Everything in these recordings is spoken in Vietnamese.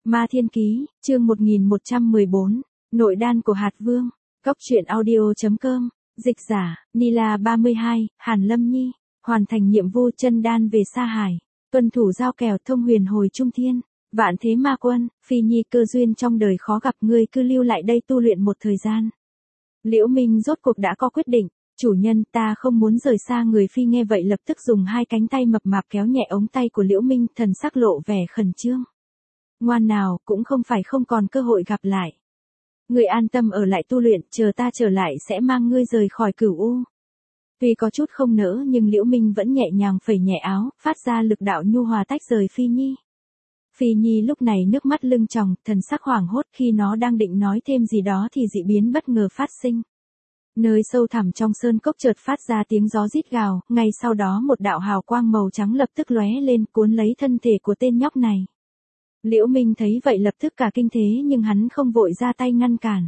Ma Thiên Ký, chương 1114, Nội đan của Hạt Vương, Cốc truyện audio.com, dịch giả, Nila 32, Hàn Lâm Nhi, hoàn thành nhiệm vụ chân đan về Sa Hải, tuân thủ giao kèo thông huyền hồi trung thiên, vạn thế ma quân, Phi Nhi cơ duyên trong đời khó gặp, ngươi cứ lưu lại đây tu luyện một thời gian. Liễu Minh rốt cuộc đã có quyết định, chủ nhân ta không muốn rời xa người Phi nghe vậy lập tức dùng hai cánh tay mập mạp kéo nhẹ ống tay của Liễu Minh, thần sắc lộ vẻ khẩn trương. Ngoan nào, cũng không phải không còn cơ hội gặp lại. Ngươi an tâm ở lại tu luyện, chờ ta trở lại sẽ mang ngươi rời khỏi Cửu U. Tuy có chút không nỡ nhưng Liễu Minh vẫn nhẹ nhàng phẩy nhẹ áo, phát ra lực đạo nhu hòa tách rời Phi Nhi. Phi Nhi lúc này nước mắt lưng tròng, thần sắc hoảng hốt, khi nó đang định nói thêm gì đó thì dị biến bất ngờ phát sinh. Nơi sâu thẳm trong sơn cốc chợt phát ra tiếng gió rít gào, ngay sau đó một đạo hào quang màu trắng lập tức lóe lên cuốn lấy thân thể của tên nhóc này. Liễu Minh thấy vậy lập tức cả kinh thế nhưng hắn không vội ra tay ngăn cản.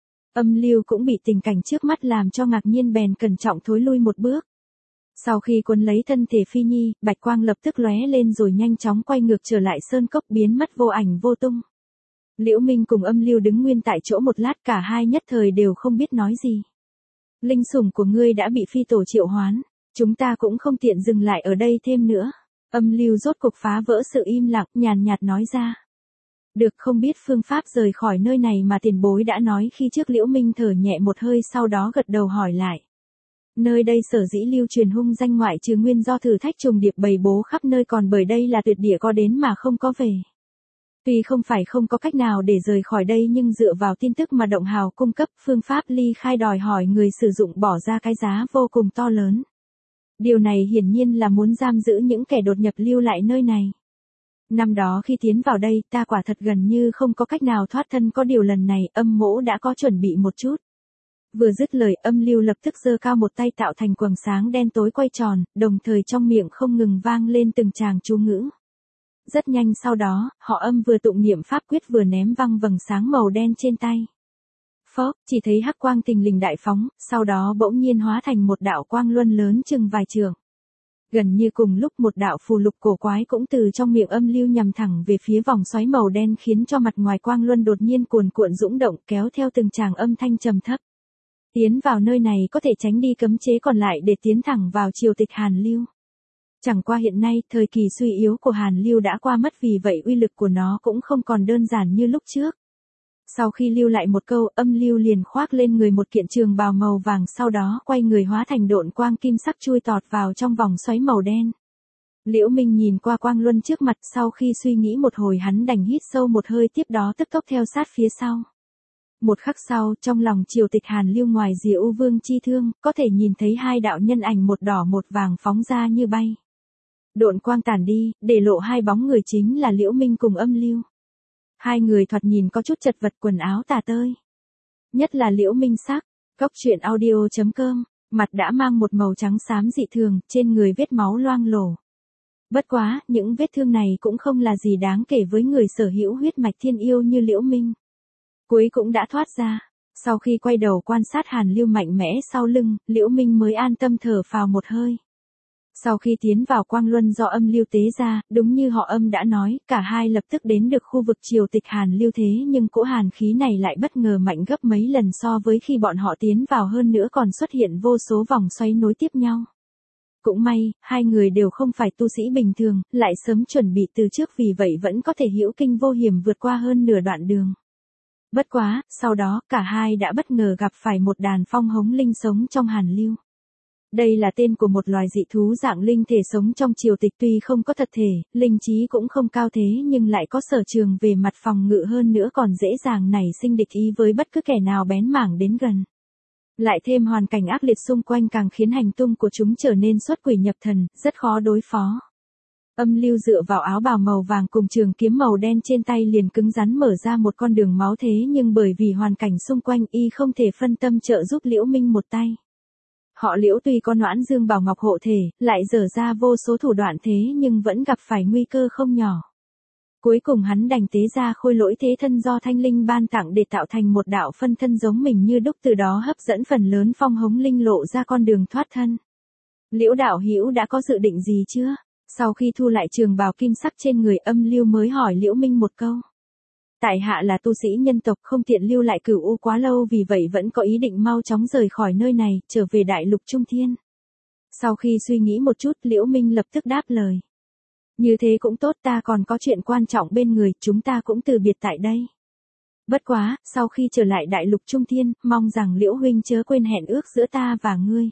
Âm Lưu cũng bị tình cảnh trước mắt làm cho ngạc nhiên bèn cẩn trọng thối lui một bước. Sau khi cuốn lấy thân thể Phi Nhi, bạch quang lập tức lóe lên rồi nhanh chóng quay ngược trở lại sơn cốc biến mất vô ảnh vô tung. Liễu Minh cùng Âm Lưu đứng nguyên tại chỗ một lát, cả hai nhất thời đều không biết nói gì. Linh sủng của ngươi đã bị Phi tổ triệu hoán, chúng ta cũng không tiện dừng lại ở đây thêm nữa. Âm Lưu rốt cục phá vỡ sự im lặng, nhàn nhạt nói ra. Được, không biết phương pháp rời khỏi nơi này mà tiền bối đã nói khi trước. Liễu Minh thở nhẹ một hơi sau đó gật đầu hỏi lại. Nơi đây sở dĩ lưu truyền hung danh ngoại trừ nguyên do thử thách trùng điệp bày bố khắp nơi còn bởi đây là tuyệt địa có đến mà không có về. Tuy không phải không có cách nào để rời khỏi đây nhưng dựa vào tin tức mà Động Hào cung cấp, phương pháp ly khai đòi hỏi người sử dụng bỏ ra cái giá vô cùng to lớn. Điều này hiển nhiên là muốn giam giữ những kẻ đột nhập lưu lại nơi này. Năm đó khi tiến vào đây ta quả thật gần như không có cách nào thoát thân, có điều lần này Âm Mỗ đã có chuẩn bị một chút. Vừa dứt lời Âm Lưu lập tức giơ cao một tay tạo thành quầng sáng đen tối quay tròn, đồng thời trong miệng không ngừng vang lên từng tràng chú ngữ. Rất nhanh sau đó, họ Âm vừa tụng niệm pháp quyết vừa ném văng vầng sáng màu đen trên tay. Phốc, chỉ thấy hắc quang thình lình đại phóng, sau đó bỗng nhiên hóa thành một đạo quang luân lớn chừng vài trượng. Gần như cùng lúc một đạo phù lục cổ quái cũng từ trong miệng Âm Lưu nhằm thẳng về phía vòng xoáy màu đen khiến cho mặt ngoài quang luân đột nhiên cuồn cuộn dũng động kéo theo từng tràng âm thanh trầm thấp. Tiến vào nơi này có thể tránh đi cấm chế còn lại để tiến thẳng vào triều tịch Hàn Lưu. Chẳng qua hiện nay thời kỳ suy yếu của Hàn Lưu đã qua mất, vì vậy uy lực của nó cũng không còn đơn giản như lúc trước. Sau khi lưu lại một câu, Âm Lưu liền khoác lên người một kiện trường bào màu vàng, sau đó quay người hóa thành độn quang kim sắc chui tọt vào trong vòng xoáy màu đen. Liễu Minh nhìn qua quang luân trước mặt, sau khi suy nghĩ một hồi hắn đành hít sâu một hơi, tiếp đó tức tốc theo sát phía sau. Một khắc sau, trong lòng triều tịch Hàn Lưu ngoài rìa U Vương Chi Thương, có thể nhìn thấy hai đạo nhân ảnh một đỏ một vàng phóng ra như bay. Độn quang tản đi, để lộ hai bóng người chính là Liễu Minh cùng Âm Lưu. Hai người thoạt nhìn có chút chật vật, quần áo tả tơi. Nhất là Liễu Minh sắc, Cốc truyện audio.com, mặt đã mang một màu trắng xám dị thường, trên người vết máu loang lổ. Bất quá, những vết thương này cũng không là gì đáng kể với người sở hữu huyết mạch thiên yêu như Liễu Minh. Cuối cũng đã thoát ra. Sau khi quay đầu quan sát Hàn Lưu mạnh mẽ sau lưng, Liễu Minh mới an tâm thở phào một hơi. Sau khi tiến vào quang luân do Âm Lưu tế ra, đúng như họ Âm đã nói, cả hai lập tức đến được khu vực triều tịch Hàn Lưu, thế nhưng cỗ hàn khí này lại bất ngờ mạnh gấp mấy lần so với khi bọn họ tiến vào, hơn nữa còn xuất hiện vô số vòng xoáy nối tiếp nhau. Cũng may, hai người đều không phải tu sĩ bình thường, lại sớm chuẩn bị từ trước, vì vậy vẫn có thể hữu kinh vô hiểm vượt qua hơn nửa đoạn đường. Bất quá, sau đó, cả hai đã bất ngờ gặp phải một đàn phong hống linh sống trong Hàn Lưu. Đây là tên của một loài dị thú dạng linh thể sống trong triều tịch, tuy không có thật thể, linh trí cũng không cao thế nhưng lại có sở trường về mặt phòng ngự, hơn nữa còn dễ dàng nảy sinh địch ý với bất cứ kẻ nào bén mảng đến gần. Lại thêm hoàn cảnh ác liệt xung quanh càng khiến hành tung của chúng trở nên xuất quỷ nhập thần, rất khó đối phó. Âm Lưu dựa vào áo bào màu vàng cùng trường kiếm màu đen trên tay liền cứng rắn mở ra một con đường máu, thế nhưng bởi vì hoàn cảnh xung quanh y không thể phân tâm trợ giúp Liễu Minh một tay. Họ Liễu tuy có Noãn Dương Bảo Ngọc hộ thể, lại dở ra vô số thủ đoạn thế nhưng vẫn gặp phải nguy cơ không nhỏ. Cuối cùng hắn đành tế ra khôi lỗi thế thân do Thanh Linh ban tặng để tạo thành một đạo phân thân giống mình như đúc, từ đó hấp dẫn phần lớn phong hống linh lộ ra con đường thoát thân. Liễu đạo hữu đã có dự định gì chưa? Sau khi thu lại trường bào kim sắc trên người, Âm Lưu mới hỏi Liễu Minh một câu. Tại hạ là tu sĩ nhân tộc không tiện lưu lại Cửu U quá lâu, vì vậy vẫn có ý định mau chóng rời khỏi nơi này, trở về Đại Lục Trung Thiên. Sau khi suy nghĩ một chút, Liễu Minh lập tức đáp lời. Như thế cũng tốt, ta còn có chuyện quan trọng bên người, chúng ta cũng từ biệt tại đây. Bất quá, sau khi trở lại Đại Lục Trung Thiên, mong rằng Liễu huynh chớ quên hẹn ước giữa ta và ngươi.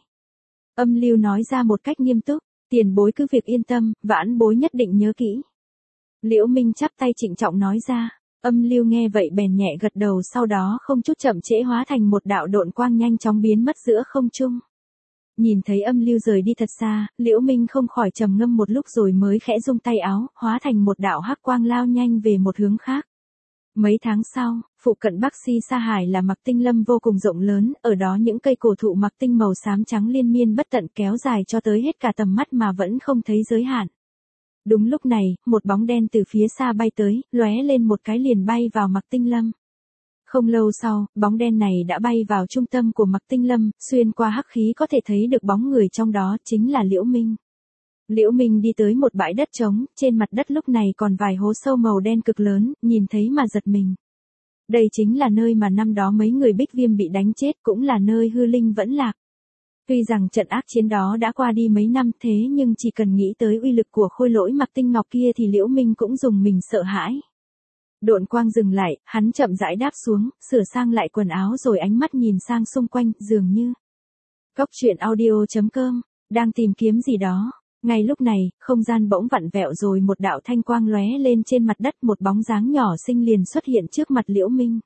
Âm Lưu nói ra một cách nghiêm túc, tiền bối cứ việc yên tâm, vãn bối nhất định nhớ kỹ. Liễu Minh chắp tay trịnh trọng nói ra. Âm Lưu nghe vậy bèn nhẹ gật đầu, sau đó không chút chậm trễ hóa thành một đạo độn quang nhanh chóng biến mất giữa không trung. Nhìn thấy Âm Lưu rời đi thật xa, Liễu Minh không khỏi trầm ngâm một lúc rồi mới khẽ rung tay áo, hóa thành một đạo hắc quang lao nhanh về một hướng khác. Mấy tháng sau, phụ cận Bắc Si Sa Hải là Mặc Tinh Lâm vô cùng rộng lớn, ở đó những cây cổ thụ mặc tinh màu xám trắng liên miên bất tận kéo dài cho tới hết cả tầm mắt mà vẫn không thấy giới hạn. Đúng lúc này, một bóng đen từ phía xa bay tới, lóe lên một cái liền bay vào Mặc Tinh Lâm. Không lâu sau, bóng đen này đã bay vào trung tâm của Mặc Tinh Lâm, xuyên qua hắc khí có thể thấy được bóng người trong đó chính là Liễu Minh. Liễu Minh đi tới một bãi đất trống, trên mặt đất lúc này còn vài hố sâu màu đen cực lớn, nhìn thấy mà giật mình. Đây chính là nơi mà năm đó mấy người Bích Viêm bị đánh chết, cũng là nơi hư linh vẫn lạc. Tuy rằng trận ác chiến đó đã qua đi mấy năm, thế nhưng chỉ cần nghĩ tới uy lực của khôi lỗi Mặc Tinh Ngọc kia thì Liễu Minh cũng dùng mình sợ hãi. Độn quang dừng lại, hắn chậm rãi đáp xuống, sửa sang lại quần áo rồi ánh mắt nhìn sang xung quanh, dường như. Cốc truyện audio.com, đang tìm kiếm gì đó. Ngay lúc này, không gian bỗng vặn vẹo rồi một đạo thanh quang lóe lên trên mặt đất, một bóng dáng nhỏ xinh liền xuất hiện trước mặt Liễu Minh.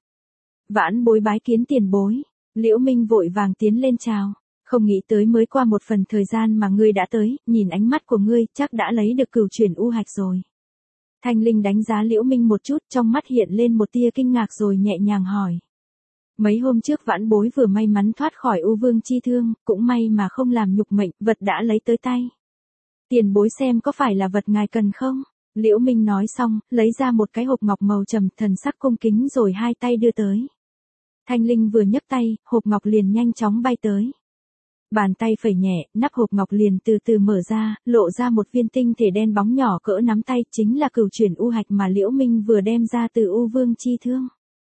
Vãn bối bái kiến tiền bối. Liễu Minh vội vàng tiến lên chào. Không nghĩ tới mới qua một phần thời gian mà ngươi đã tới, nhìn ánh mắt của ngươi chắc đã lấy được cửu chuyển u hạch rồi. Thanh Linh đánh giá Liễu Minh một chút, trong mắt hiện lên một tia kinh ngạc rồi nhẹ nhàng hỏi. Mấy hôm trước vãn bối vừa may mắn thoát khỏi U Vương chi thương, cũng may mà không làm nhục mệnh, vật đã lấy tới tay. Tiền bối xem có phải là vật ngài cần không? Liễu Minh nói xong, lấy ra một cái hộp ngọc màu trầm, thần sắc cung kính rồi hai tay đưa tới. Thanh Linh vừa nhấc tay, hộp ngọc liền nhanh chóng bay tới. Bàn tay phẩy nhẹ, nắp hộp ngọc liền từ từ mở ra, lộ ra một viên tinh thể đen bóng nhỏ cỡ nắm tay, chính là cửu chuyển u hạch mà Liễu Minh vừa đem ra từ U Vương chi thương.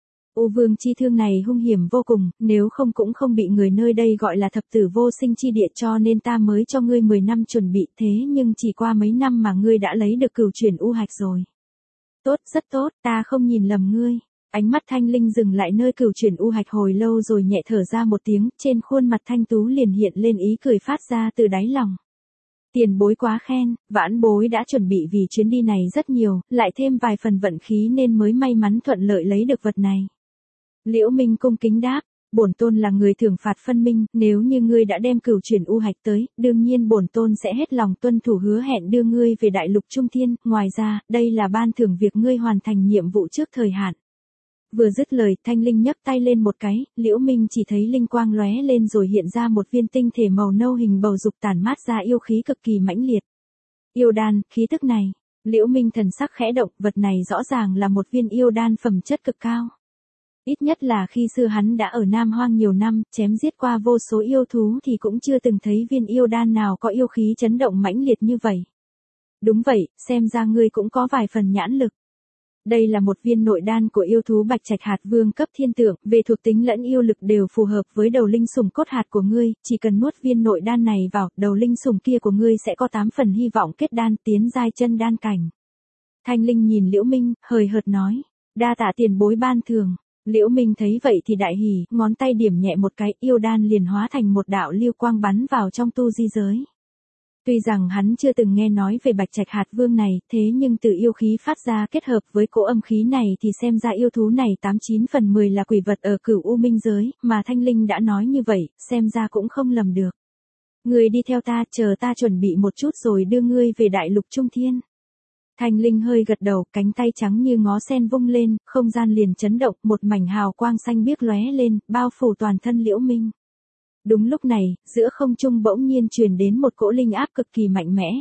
U Vương chi thương này hung hiểm vô cùng, nếu không cũng không bị người nơi đây gọi là thập tử vô sinh chi địa, cho nên ta mới cho ngươi 10 năm chuẩn bị, thế nhưng chỉ qua mấy năm mà ngươi đã lấy được cửu chuyển u hạch rồi. Tốt, rất tốt, ta không nhìn lầm ngươi. Ánh mắt Thanh Linh dừng lại nơi cửu chuyển u hạch hồi lâu rồi nhẹ thở ra một tiếng, trên khuôn mặt Thanh Tú liền hiện lên ý cười phát ra từ đáy lòng. Tiền bối quá khen, vãn bối đã chuẩn bị vì chuyến đi này rất nhiều, lại thêm vài phần vận khí nên mới may mắn thuận lợi lấy được vật này. Liễu Minh cung kính đáp, bổn tôn là người thưởng phạt phân minh, nếu như ngươi đã đem cửu chuyển u hạch tới, đương nhiên bổn tôn sẽ hết lòng tuân thủ hứa hẹn đưa ngươi về Đại Lục Trung Thiên, ngoài ra, đây là ban thưởng việc ngươi hoàn thành nhiệm vụ trước thời hạn. Vừa dứt lời, Thanh Linh nhấc tay lên một cái, Liễu Minh chỉ thấy linh quang lóe lên rồi hiện ra một viên tinh thể màu nâu hình bầu dục tản mát ra yêu khí cực kỳ mãnh liệt. Yêu đan, khí tức này. Liễu Minh thần sắc khẽ động, vật này rõ ràng là một viên yêu đan phẩm chất cực cao. Ít nhất là khi xưa hắn đã ở Nam Hoang nhiều năm, chém giết qua vô số yêu thú thì cũng chưa từng thấy viên yêu đan nào có yêu khí chấn động mãnh liệt như vậy. Đúng vậy, xem ra ngươi cũng có vài phần nhãn lực. Đây là một viên nội đan của yêu thú Bạch Trạch Hạt Vương cấp thiên tượng, về thuộc tính lẫn yêu lực đều phù hợp với đầu linh sủng cốt hạt của ngươi, chỉ cần nuốt viên nội đan này vào, đầu linh sủng kia của ngươi sẽ có 8 phần hy vọng kết đan tiến giai chân đan cảnh. Thanh Linh nhìn Liễu Minh, hời hợt nói, đa tạ tiền bối ban thưởng. Liễu Minh thấy vậy thì đại hỉ, ngón tay điểm nhẹ một cái, yêu đan liền hóa thành một đạo lưu quang bắn vào trong tu di giới. Tuy rằng hắn chưa từng nghe nói về Bạch Trạch Hạt Vương này, thế nhưng từ yêu khí phát ra kết hợp với cỗ âm khí này thì xem ra yêu thú này 89 phần 10 là quỷ vật ở Cửu U Minh giới, mà Thanh Linh đã nói như vậy, xem ra cũng không lầm được. Ngươi đi theo ta, chờ ta chuẩn bị một chút rồi đưa ngươi về Đại Lục Trung Thiên. Thanh Linh hơi gật đầu, cánh tay trắng như ngó sen vung lên, không gian liền chấn động, một mảnh hào quang xanh biếc lóe lên, bao phủ toàn thân Liễu Minh. Đúng lúc này, giữa không trung bỗng nhiên truyền đến một cỗ linh áp cực kỳ mạnh mẽ.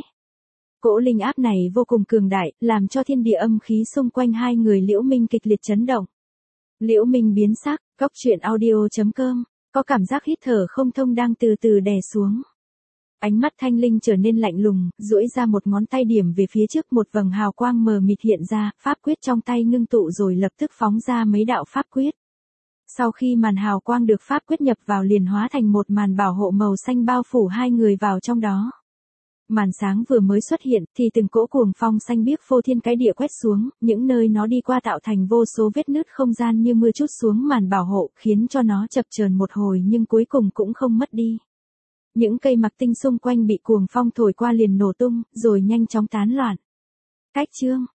Cỗ linh áp này vô cùng cường đại, làm cho thiên địa âm khí xung quanh hai người Liễu Minh kịch liệt chấn động. Liễu Minh biến sắc, cốc truyện audio.com, có cảm giác hít thở không thông đang từ từ đè xuống. Ánh mắt Thanh Linh trở nên lạnh lùng, duỗi ra một ngón tay điểm về phía trước, một vầng hào quang mờ mịt hiện ra, pháp quyết trong tay ngưng tụ rồi lập tức phóng ra mấy đạo pháp quyết. Sau khi màn hào quang được pháp quyết nhập vào liền hóa thành một màn bảo hộ màu xanh bao phủ hai người vào trong đó. Màn sáng vừa mới xuất hiện thì từng cỗ cuồng phong xanh biếc phô thiên cái địa quét xuống, những nơi nó đi qua tạo thành vô số vết nứt không gian như mưa trút xuống màn bảo hộ, khiến cho nó chập chờn một hồi nhưng cuối cùng cũng không mất đi. Những cây mặc tinh xung quanh bị cuồng phong thổi qua liền nổ tung, rồi nhanh chóng tán loạn. Cách chương